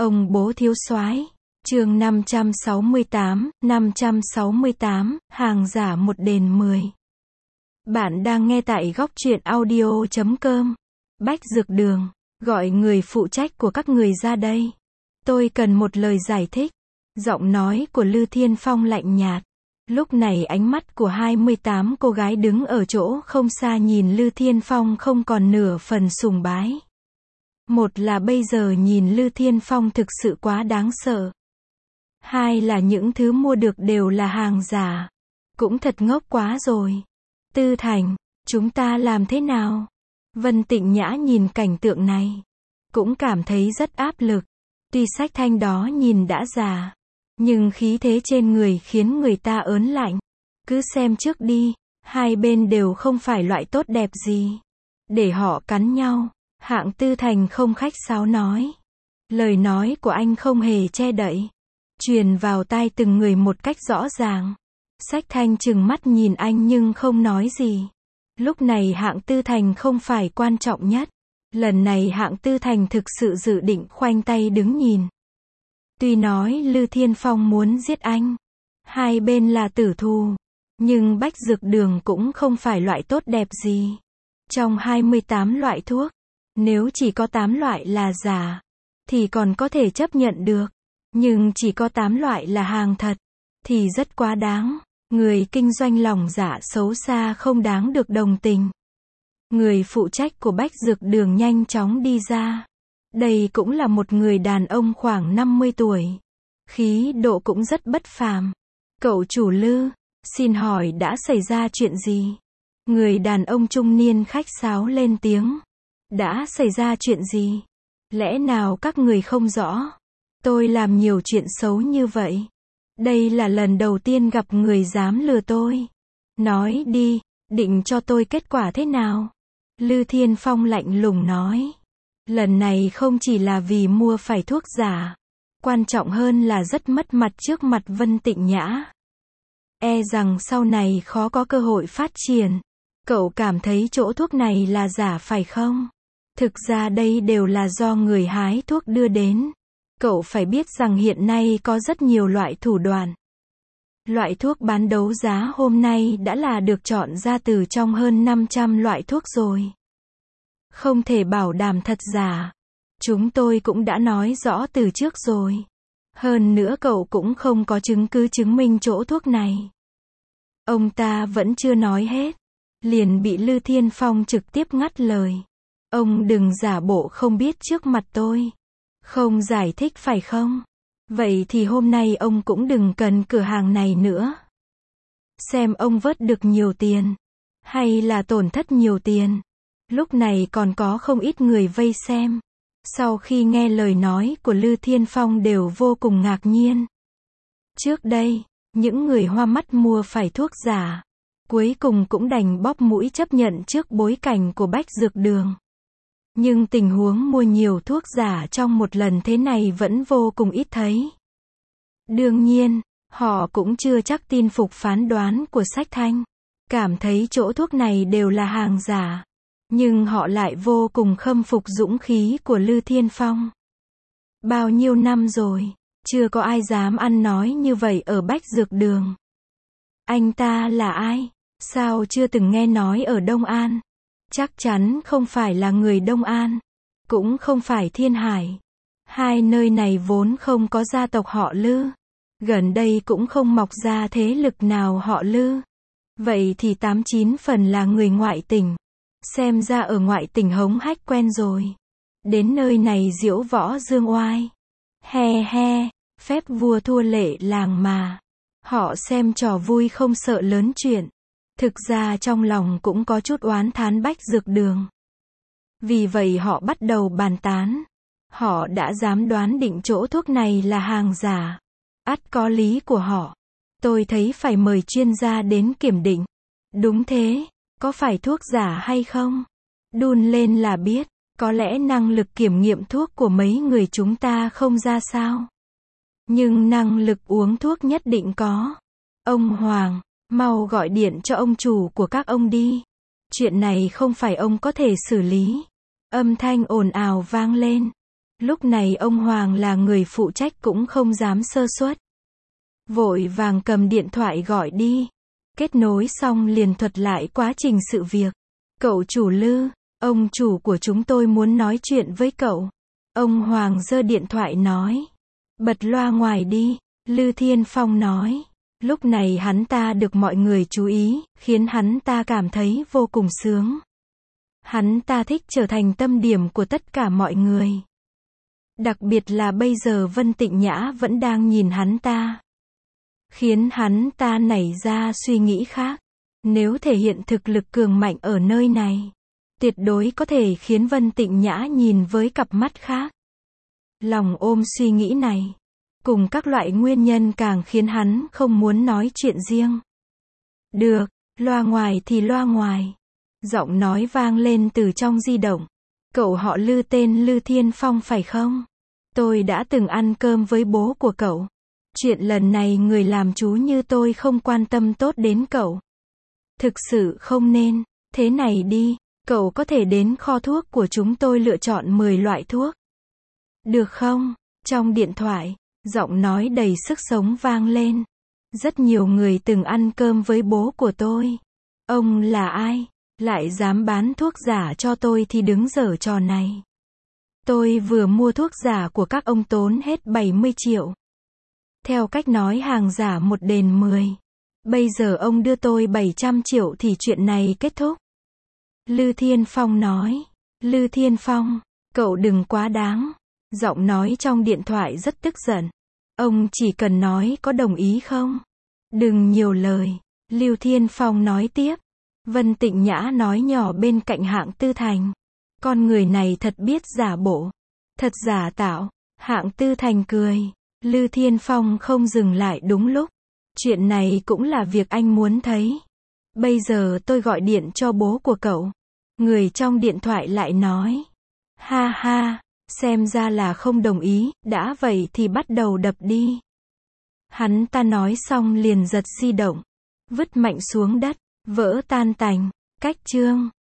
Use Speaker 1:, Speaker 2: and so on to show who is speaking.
Speaker 1: Ông bố thiếu soái. Chương 568, hàng giả một đền 10. Bạn đang nghe tại góc truyện audio.com. Bách Dược Đường, gọi người phụ trách của các người ra đây. Tôi cần một lời giải thích. Giọng nói của Lư Thiên Phong lạnh nhạt. Lúc này ánh mắt của 28 cô gái đứng ở chỗ không xa nhìn Lư Thiên Phong không còn nửa phần sùng bái. Một là bây giờ nhìn Lư Thiên Phong thực sự quá đáng sợ. Hai là những thứ mua được đều là hàng giả. Cũng thật ngốc quá rồi. Tư Thành, chúng ta làm thế nào? Vân Tịnh Nhã nhìn cảnh tượng này. Cũng cảm thấy rất áp lực. Tuy sách thanh đó nhìn đã già. Nhưng khí thế trên người khiến người ta ớn lạnh. Cứ xem trước đi. Hai bên đều không phải loại tốt đẹp gì. Để họ cắn nhau. Hạng Tư Thành không khách sáo nói. Lời nói của anh không hề che đậy. Truyền vào tai từng người một cách rõ ràng. Sách thanh trừng mắt nhìn anh nhưng không nói gì. Lúc này Hạng Tư Thành không phải quan trọng nhất. Lần này Hạng Tư Thành thực sự dự định khoanh tay đứng nhìn. Tuy nói Lư Thiên Phong muốn giết anh. Hai bên là tử thù. Nhưng Bách Dược Đường cũng không phải loại tốt đẹp gì. Trong 28 loại thuốc, nếu chỉ có 8 loại là giả, thì còn có thể chấp nhận được. Nhưng chỉ có 8 loại là hàng thật, thì rất quá đáng. Người kinh doanh lòng dạ xấu xa không đáng được đồng tình. Người phụ trách của Bách Dược Đường nhanh chóng đi ra. Đây cũng là một người đàn ông khoảng 50 tuổi. Khí độ cũng rất bất phàm. Cậu chủ Lư, xin hỏi đã xảy ra chuyện gì? Người đàn ông trung niên khách sáo lên tiếng. Đã xảy ra chuyện gì? Lẽ nào các người không rõ? Tôi làm nhiều chuyện xấu như vậy. Đây là lần đầu tiên gặp người dám lừa tôi. Nói đi, định cho tôi kết quả thế nào? Lư Thiên Phong lạnh lùng nói. Lần này không chỉ là vì mua phải thuốc giả. Quan trọng hơn là rất mất mặt trước mặt Vân Tịnh Nhã. E rằng sau này khó có cơ hội phát triển. Cậu cảm thấy chỗ thuốc này là giả phải không? Thực ra đây đều là do người hái thuốc đưa đến. Cậu phải biết rằng hiện nay có rất nhiều loại thủ đoạn. Loại thuốc bán đấu giá hôm nay đã là được chọn ra từ trong hơn 500 loại thuốc rồi. Không thể bảo đảm thật giả. Chúng tôi cũng đã nói rõ từ trước rồi. Hơn nữa cậu cũng không có chứng cứ chứng minh chỗ thuốc này. Ông ta vẫn chưa nói hết. Liền bị Lư Thiên Phong trực tiếp ngắt lời. Ông đừng giả bộ không biết trước mặt tôi. Không giải thích phải không? Vậy thì hôm nay ông cũng đừng cần cửa hàng này nữa. Xem ông vớt được nhiều tiền. Hay là tổn thất nhiều tiền. Lúc này còn có không ít người vây xem. Sau khi nghe lời nói của Lư Thiên Phong đều vô cùng ngạc nhiên. Trước đây, những người hoa mắt mua phải thuốc giả. Cuối cùng cũng đành bóp mũi chấp nhận trước bối cảnh của Bách Dược Đường. Nhưng tình huống mua nhiều thuốc giả trong một lần thế này vẫn vô cùng ít thấy. Đương nhiên, họ cũng chưa chắc tin phục phán đoán của sách thanh. Cảm thấy chỗ thuốc này đều là hàng giả. Nhưng họ lại vô cùng khâm phục dũng khí của Lư Thiên Phong. Bao nhiêu năm rồi, chưa có ai dám ăn nói như vậy ở Bách Dược Đường. Anh ta là ai? Sao chưa từng nghe nói ở Đông An? Chắc chắn không phải là người Đông An. Cũng không phải Thiên Hải. Hai nơi này vốn không có gia tộc họ Lư. Gần đây cũng không mọc ra thế lực nào họ Lư. Vậy thì 89 phần là người ngoại tỉnh. Xem ra ở ngoại tỉnh hống hách quen rồi. Đến nơi này diễu võ dương oai. He he, phép vua thua lệ làng mà. Họ xem trò vui không sợ lớn chuyện. Thực ra trong lòng cũng có chút oán thán Bách Dược Đường. Vì vậy họ bắt đầu bàn tán. Họ đã dám đoán định chỗ thuốc này là hàng giả. Ắt có lý của họ. Tôi thấy phải mời chuyên gia đến kiểm định. Đúng thế, có phải thuốc giả hay không? Đun lên là biết. Có lẽ năng lực kiểm nghiệm thuốc của mấy người chúng ta không ra sao. Nhưng năng lực uống thuốc nhất định có. Ông Hoàng, mau gọi điện cho ông chủ của các ông đi. Chuyện này không phải ông có thể xử lý. Âm thanh ồn ào vang lên. Lúc này ông Hoàng là người phụ trách cũng không dám sơ suất. Vội vàng cầm điện thoại gọi đi. Kết nối xong liền thuật lại quá trình sự việc. Cậu chủ Lư, ông chủ của chúng tôi muốn nói chuyện với cậu. Ông Hoàng giơ điện thoại nói. Bật loa ngoài đi, Lư Thiên Phong nói. Lúc này hắn ta được mọi người chú ý, khiến hắn ta cảm thấy vô cùng sướng. Hắn ta thích trở thành tâm điểm của tất cả mọi người. Đặc biệt là bây giờ Vân Tịnh Nhã vẫn đang nhìn hắn ta. Khiến hắn ta nảy ra suy nghĩ khác. Nếu thể hiện thực lực cường mạnh ở nơi này, tuyệt đối có thể khiến Vân Tịnh Nhã nhìn với cặp mắt khác. Lòng ôm suy nghĩ này, cùng các loại nguyên nhân càng khiến hắn không muốn nói chuyện riêng. Được, loa ngoài thì loa ngoài. Giọng nói vang lên từ trong di động. Cậu họ Lư tên Lư Thiên Phong phải không? Tôi đã từng ăn cơm với bố của cậu. Chuyện lần này người làm chú như tôi không quan tâm tốt đến cậu. Thực sự không nên. Thế này đi, cậu có thể đến kho thuốc của chúng tôi lựa chọn 10 loại thuốc. Được không? Trong điện thoại, giọng nói đầy sức sống vang lên. Rất nhiều người từng ăn cơm với bố của tôi. Ông là ai? Lại dám bán thuốc giả cho tôi thì đứng giở trò này. Tôi vừa mua thuốc giả của các ông tốn hết 70 triệu. Theo cách nói hàng giả một đền 10. Bây giờ ông đưa tôi 700 triệu thì chuyện này kết thúc. Lư Thiên Phong nói. Lư Thiên Phong, cậu đừng quá đáng. Giọng nói trong điện thoại rất tức giận. Ông chỉ cần nói có đồng ý không? Đừng nhiều lời. Lưu Thiên Phong nói tiếp. Vân Tịnh Nhã nói nhỏ bên cạnh Hạng Tư Thành. Con người này thật biết giả bộ. Thật giả tạo. Hạng Tư Thành cười. Lư Thiên Phong không dừng lại đúng lúc. Chuyện này cũng là việc anh muốn thấy. Bây giờ tôi gọi điện cho bố của cậu. Người trong điện thoại lại nói. Ha ha, xem ra là không đồng ý, đã vậy thì bắt đầu đập đi. Hắn ta nói xong liền giật di động. Vứt mạnh xuống đất, vỡ tan tành. Cách chương